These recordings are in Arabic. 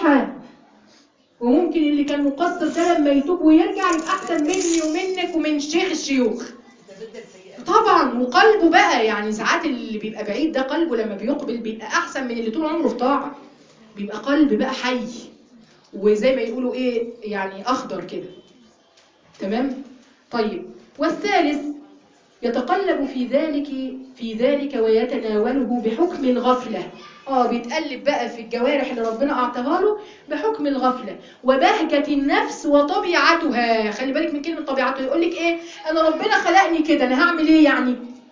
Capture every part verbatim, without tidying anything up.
ها، وممكن اللي كان مقصر ده لما يتوب ويرجع يبقى احسن مني ومنك ومن شيخ الشيوخ طبعا. وقلبه بقى يعني ساعات اللي بيبقى بعيد ده قلبه لما بيقبل بيبقى احسن من اللي طول عمره في طاعه، بيبقى قلب بقى حي وزي ما يقولوا ايه يعني اخضر كده. تمام. طيب والثالث يتقلب في ذلك في ذلك ويتناوله بحكم الغفله. اه بيتقلب بقى في الجوارح اللي ربنا اعطاها له بحكم الغفله وبهجه النفس وطبيعتها. خلي بالك من كلمه طبيعته. يقول لك ايه؟ انا ربنا خلقني كده، انا هعمل ايه يعني؟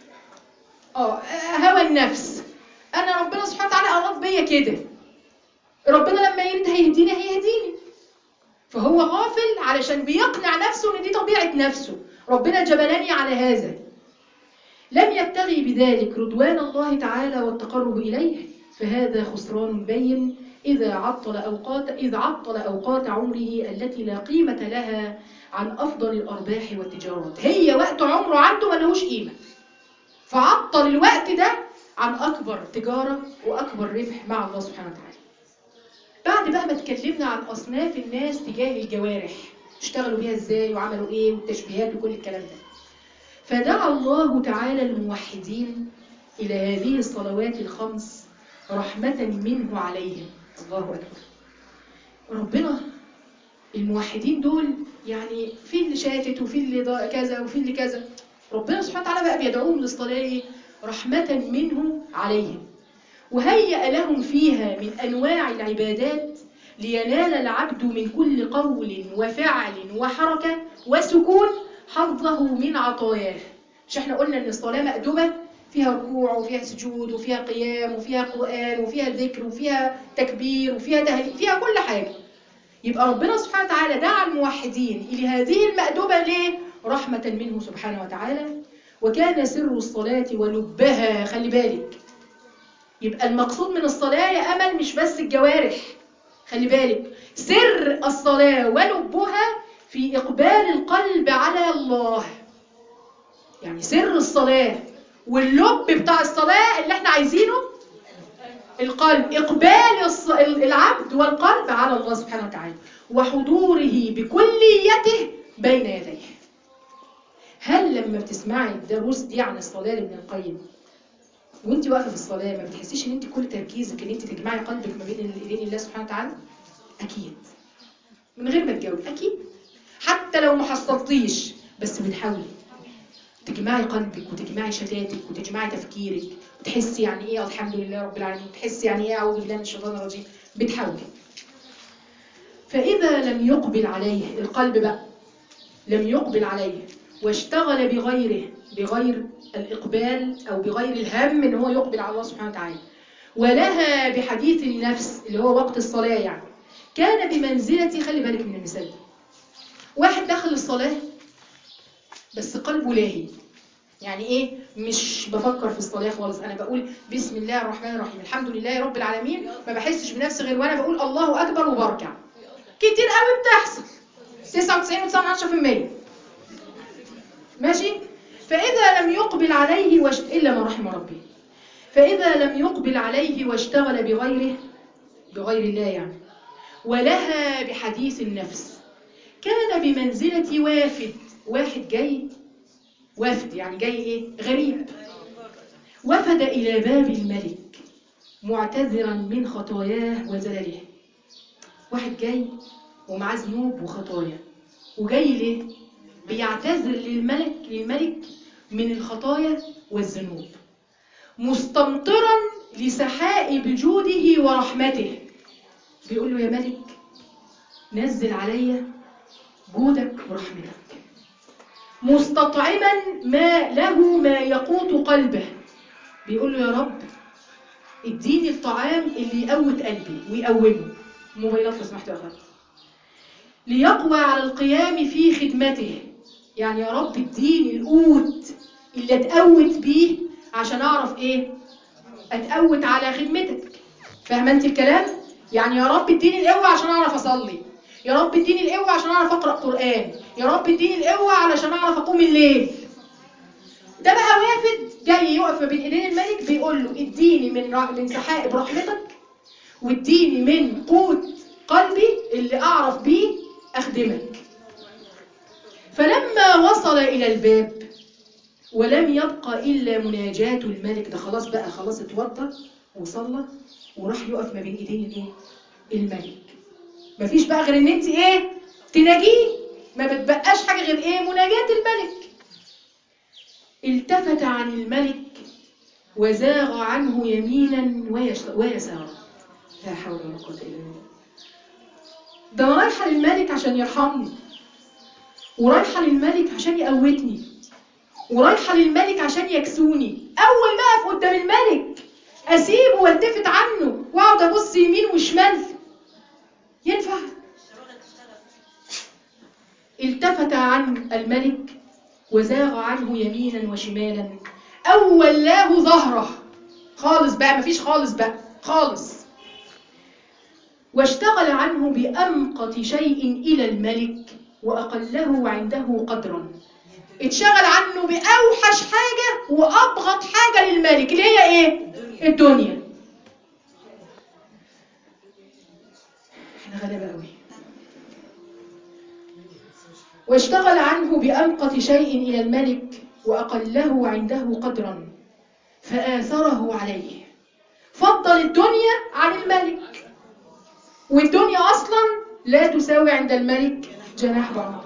اه هوى النفس. انا ربنا سبحانه وتعالى اراد بيا كده، ربنا لما يريد هيهديني هيهديني. فهو غافل علشان بيقنع نفسه ان دي طبيعه نفسه، ربنا جبلني على هذا. لم يبتغي بذلك رضوان الله تعالى والتقرب إليه، فهذا خسران بين إذا عطل أوقات إذ عطل أوقات عمره التي لا قيمة لها عن أفضل الأرباح والتجارات. هي وقت عمره عنده ملهوش قيمة، فعطل الوقت ده عن أكبر تجارة وأكبر ربح مع الله سبحانه وتعالى. بعد بقى ما اتكلمنا عن أصناف الناس تجاه الجوارح، اشتغلوا بيها ازاي وعملوا ايه والتشبيهات وكل الكلام ده، فدعا الله تعالى الموحدين إلى هذه الصلوات الخمس رحمة منه عليهم. الله أكبر. ربنا الموحدين دول يعني في اللي شاتت وفي اللي كذا وفي اللي كذا، ربنا سبحانه وتعالى بقى بيدعوهم للصلاة رحمة منه عليهم، وهيأ لهم فيها من أنواع العبادات لينال العبد من كل قول وفعل وحركة وسكون حظه من عطاياه. مش احنا قلنا ان الصلاة مأدبة فيها ركوع وفيها سجود وفيها قيام وفيها قرآن وفيها ذكر وفيها تكبير وفيها تهليل، فيها كل حاجة. يبقى ربنا سبحانه وتعالى دعا الموحدين إلى هذه المأدبة ليه؟ رحمة منه سبحانه وتعالى. وكان سر الصلاة ولبها، خلي بالك، يبقى المقصود من الصلاة يا أمل مش بس الجوارح، خلي بالك، سر الصلاة ولبها في إقبال القلب على الله. يعني سر الصلاة واللب بتاع الصلاة اللي احنا عايزينه القلب، إقبال العبد والقلب على الله سبحانه وتعالى وحضوره بكليته بين يديه. هل لما بتسمعي الدروس دي عن الصلاة لابن القيم وانت واقفه في الصلاه ما بتحسيش ان انت كل تركيزك ان انت تجمعي قلبك ما بين الايدين الله سبحانه وتعالى؟ اكيد من غير ما تجاوبي، اكيد حتى لو ما حصلتيش بس بتحاولي تجمعي قلبك وتجمعي شتاتك وتجمعي تفكيرك وتحسي يعني ايه الحمد لله رب العالمين، تحسي يعني ايه اعوذ بالله من الشيطان الرجيم، بتحاولي. فاذا لم يقبل عليه القلب بقى، لم يقبل عليه واشتغل بغيره، بغير الإقبال أو بغير الهم إن هو يقبل على الله سبحانه وتعالى، ولها بحديث النفس اللي هو وقت الصلاة، يعني كان بمنزلة، خلي بالك من المثال ده، واحد دخل الصلاة بس قلبه لاهي. يعني إيه؟ مش بفكر في الصلاة خالص، أنا بقول بسم الله الرحمن الرحيم الحمد لله رب العالمين، ما بحسش بنفسي غير وأنا بقول الله أكبر وبركع. كتير قوي بتحصل تسعة وتسعين فاصلة تسعة بالمية ماشي. فإذا لم يقبل عليه واشت... إلا ما رحم ربي، فإذا لم يقبل عليه واشتغل بغيره، بغير الله يعني، ولها بحديث النفس، كان بمنزلة وافد. واحد جاي، وافد يعني جاي إيه؟ غريب. وفد إلى باب الملك معتذرا من خطاياه وزلله. واحد جاي ومعاه ذنوب وخطايا، وجاي ليه؟ بيعتذر للملك للملك من الخطايا والذنوب، مستمطرا لسحائب جوده ورحمته. بيقول له يا ملك نزل عليا جودك ورحمتك، مستطعما ما له ما يقوت قلبه. بيقول له يا رب اديني الطعام اللي يقوت قلبي ويقومه. موبايلات لو سمحتوا يا اخوات، ليقوى على القيام في خدمته. يعني يا رب اديني القوت اللي اتقوت بيه عشان اعرف ايه؟ اتقوت على خدمتك. فاهمه انت الكلام؟ يعني يا رب اديني القوه عشان اعرف اصلي، يا رب اديني القوه عشان اعرف اقرا قران، يا رب اديني القوه علشان اعرف اقوم الليل. ده بقى وافد جاي يقف بين ايدين الملك بيقول له اديني من من سحائب رحمتك، واديني من قوت اللي أعرف بيه أخدمك. فلما وصل إلى الباب ولم يبق إلا مناجاة الملك، ده خلاص بقى، خلاص اتوضى وصلى وراح يقف ما بين إيدين الإيه؟ الملك. مفيش بقى غير إن أنت إيه؟ تناجيه، ما بتبقاش حاجة غير إيه؟ مناجاة الملك. التفت عن الملك وزاغ عنه يمينا ويسارا. لا حول ولا قوة إلا بالله. ده أنا رايحة للملك عشان يرحمني، ورايحة للملك عشان يقوتني، ورايحة للملك عشان يكسوني. أول ما أقف قدام الملك أسيبه والتفت عنه وأقعد أبص يمين وشمال؟ ينفع؟ التفت عن الملك وزاغ عنه يمينا وشمالا، أو ولاه ظهره خالص بقى، مفيش خالص بقى خالص، واشتغل عنه بأمقت شيء إلى الملك وأقله عنده قدرا. اتشغل عنه بأوحش حاجة وأبغض حاجة للملك، اللي هي إيه؟ الدنيا. احنا غلبة قوي. واشتغل عنه بأمقت شيء إلى الملك وأقله عنده قدرا فآثره عليه. فضل الدنيا عن الملك، والدنيا أصلا لا تساوي عند الملك جناح بعوضة.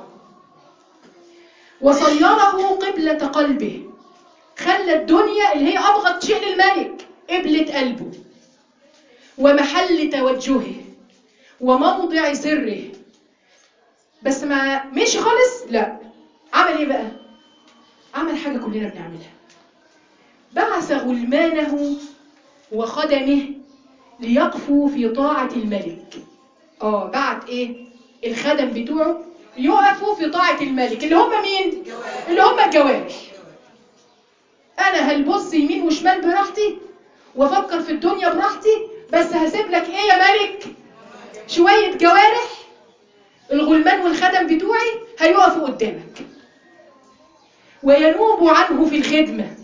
وصيره قبلة قلبه، خلى الدنيا اللي هي أبغض شيء للملك قبلة قلبه ومحل توجهه وموضع سره. بس ما مشي خالص، لا، عمل ايه بقى؟ عمل حاجة كلنا بنعملها. بعث غلمانه وخدمه ليقفوا في طاعة الملك. اه بعت ايه؟ الخدم بتوعه يقفوا في طاعة الملك، اللي هم مين؟ اللي هم الجوارح. انا هلبص يمين وشمال براحتي وافكر في الدنيا براحتي، بس هسيب لك ايه يا ملك؟ شوية جوارح، الغلمان والخدم بتوعي هيقفوا قدامك وينوب عنه في الخدمة.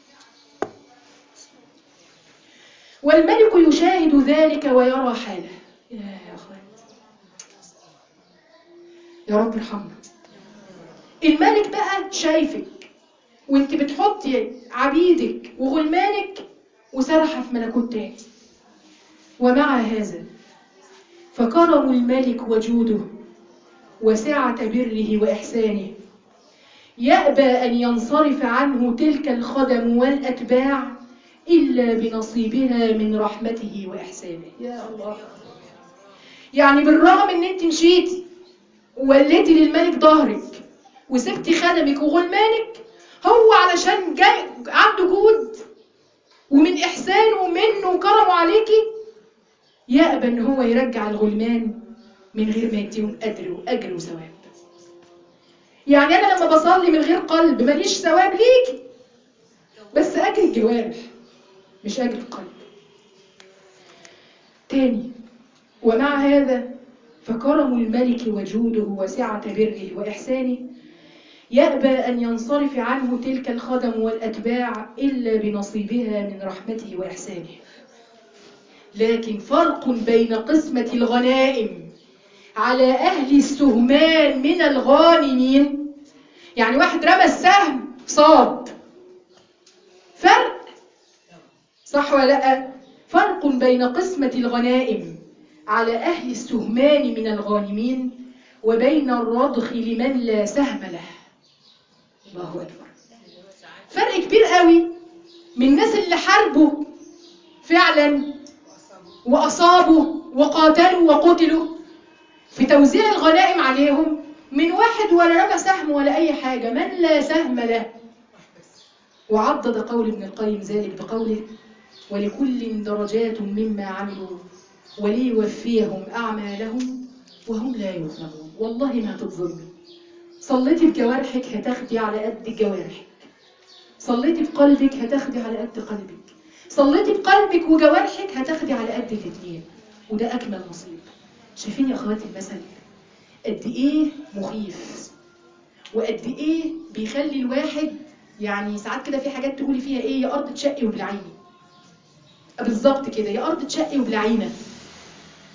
والملك يشاهد ذلك ويرى حاله. يا أخوات يا رب ارحمنا. الملك بقى شايفك وانت بتحطي عبيدك وغلمانك وسرح في ملكوت تاني. ومع هذا فكرم الملك وجوده وسعة بره وإحسانه يأبى أن ينصرف عنه تلك الخدم والأتباع إلا بنصيبها من رحمته وإحسانه. يا الله. يعني بالرغم أن أنت مشيتي ووليتي للملك ظهرك وسبتي خدمك وغلمانك، هو علشان جاي عنده جود ومن إحسانه ومنه وكرمه عليكي يأبى أن هو يرجع الغلمان من غير ما يديهم أجر وأجر وثواب. يعني أنا لما بصلي من غير قلب ماليش ثواب ليكي، بس أجر الجوارح مش أجر القلب. تاني، ومع هذا فكرم الملك وجوده وسعة بره وإحسانه يأبى أن ينصرف عنه تلك الخدم والأتباع إلا بنصيبها من رحمته وإحسانه. لكن فرق بين قسمة الغنائم على أهل السهمان من الغانمين. يعني واحد رمى السهم صاب، فرق، صح ولا لأ؟ فرق بين قسمة الغنائم على أهل السهمان من الغانمين وبين الرضخ لمن لا سهم له. الله أكبر. فرق كبير قوي من الناس اللي حاربوا فعلا وأصابوا وقاتلوا وقتلوا في توزيع الغنائم عليهم، من واحد ولا رمى سهم ولا أي حاجة، من لا سهم له. وعضد قول ابن القيم ذلك بقوله: ولكل درجات مما عملوا وليوفيهم أعمالهم وهم لا يظلمون. والله ما هتظلمي. صليتي بجوارحك هتاخدي على قد جوارحك، صليتي بقلبك هتاخدي على قد قلبك، صليتي بقلبك وجوارحك هتاخدي على قد الاثنين، وده أكمل نصيب. شايفين يا أخواتي المثل قد إيه مخيف وقد إيه بيخلي الواحد، يعني ساعات كده في حاجات تقولي فيها إيه، يا أرض تشقي وبلعيني. بالظبط كده، يا أرض تشقي وبلعينة.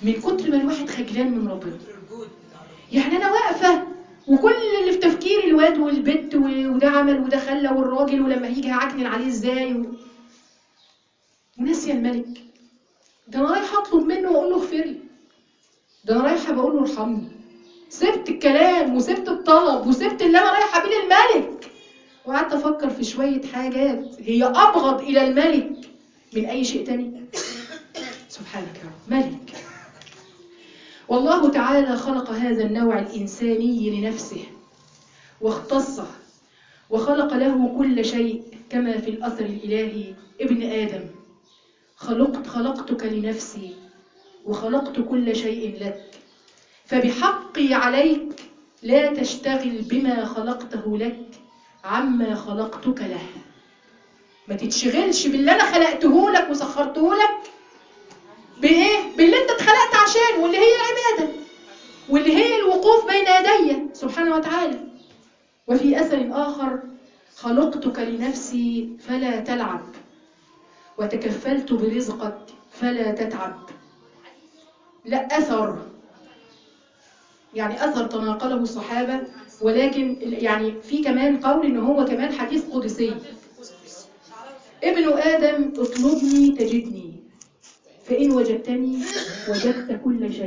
من كتر ما الواحد خجلان من ربنا. يعني انا واقفه وكل اللي في تفكيري الواد والبت وده عمل وده خلى والراجل ولما هيجي هعكنن عليه ازاي و... وناسيه الملك. ده انا رايحه اطلب منه واقول له اغفر لي، ده انا رايحه بقول له ارحمني. سبت الكلام وسبت الطلب وسبت اللي انا رايحه بيه للملك، وقعدت افكر في شويه حاجات هي ابغض الى الملك من اي شيء تاني. سبحانك يا رب، ملك. والله تعالى خلق هذا النوع الإنساني لنفسه واختصه وخلق له كل شيء كما في الأثر الإلهي: ابن آدم خلقت خلقتك لنفسي وخلقت كل شيء لك، فبحقي عليك لا تشتغل بما خلقته لك عما خلقتك له. ما تتشغلش باللي أنا خلقته لك وسخرته لك بإيه؟ باللي أنت اتخلقت عشان، واللي هي العبادة، واللي هي الوقوف بين يدي سبحانه وتعالى. وفي أثر آخر: خلقتك لنفسي فلا تلعب، وتكفلت برزقك فلا تتعب. لا أثر، يعني أثر تناقله الصحابة، ولكن يعني في كمان قول إن هو كمان حديث قدسي: ابن آدم اطلبني تجدني، فإن وجدتني وجدت كل شيء.